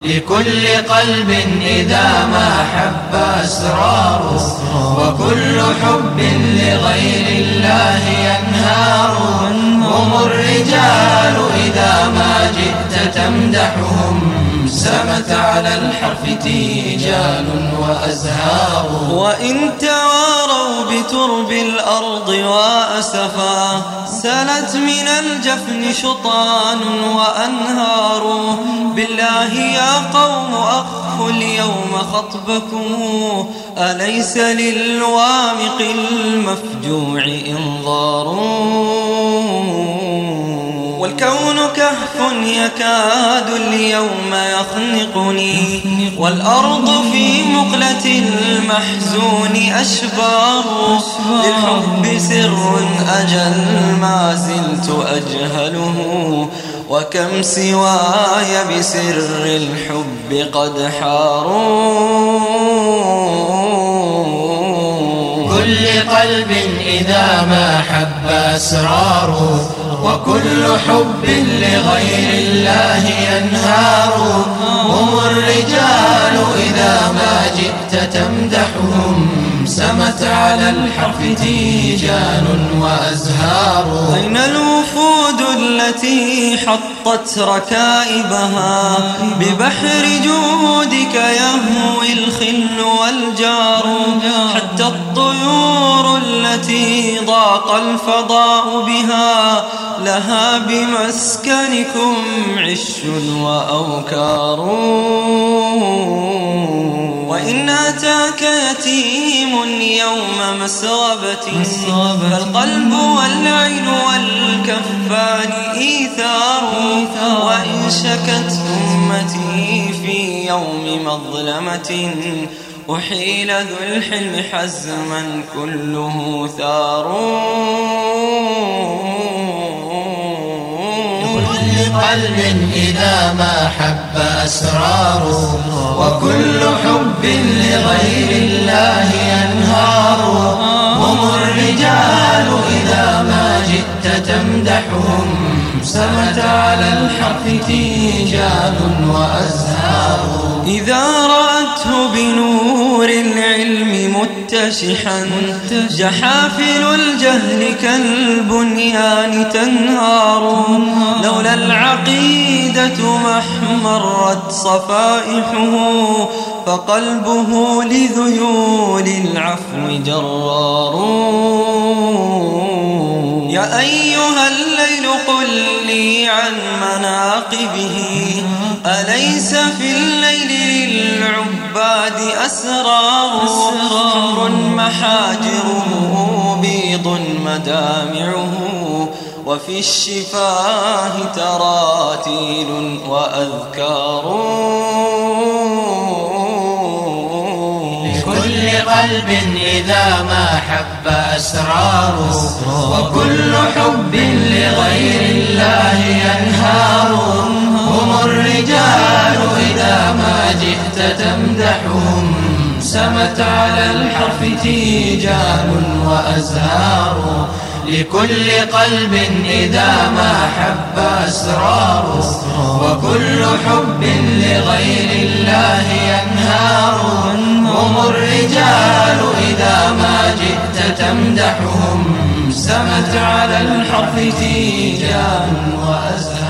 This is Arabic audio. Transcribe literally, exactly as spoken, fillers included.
لكل قلب إذا ما حب أسرار، وكل حب لغير الله ينهار. هم الرجال إذا ما جئت تمدحهم، سمت على الحرف تيجان وأزهار. وإن تواروا بترب الأرض وأسفا، سلت من الجفن شطان وأنهار. بالله يا قوم أخفوا اليوم خطبكم، أليس للوامق المفجوع إنظار؟ والكون كهف يكاد اليوم يخنقني، والأرض في مقلة المحزون أشبار. للحب سر أجل ما زلت أجهله، وكم سواي بسر الحب قد حاروا. كل قلب إذا ما حب أسرار، وكل حب لغير الله ينهار. هم الرجال إذا ما جئت تمدحهم، سمت على الحرف تيجان وأزهار. أين الوفود التي حطت ركائبها؟ ببحر جودك يهوي الخل والجار. حتى الطيور التي ضاق الفضاء بها، لها بمسكنكم عش وأوكار. وإن أتاك يتيم يوم مسغبة، فالقلب والعين والكفان إيثار. وإن شكت أمتي في يوم مظلمة، أحيل ذو الحلم حزما كله ثار. لكل قلب إذا ما حب أسرار، وكل حب لغير الله ينهار. هم الرجال إذا ما جئت تمدحهم، سمت على الحرف تيجان وأزهار. إذا رأته بنور العلم متشحا، جحافل الجهل كالبنيان تنهار. لولا العقيدة ما احمرت صفائحه، فقلبه لذيول العفو جرار. يا أيها الليل قل لي عن مناقبه، أليس في الليل للعباد أسرار؟ حمر محاجره بيض مدامعه، وفي الشفاه تراتيل وأذكار. لكل قلب إذا ما حب أسرار، وكل حب لغير الله ينهار. هم الرجال إذا ما جئت تمدحهم، سمت على الحرف تيجان وأزهار. لكل قلب إذا ما حب أسرار، وكل حب لغير الله ينهار. هم الرجال إذا ما جئت تمدحهم، سمت على الحرف تيجان وأزهار.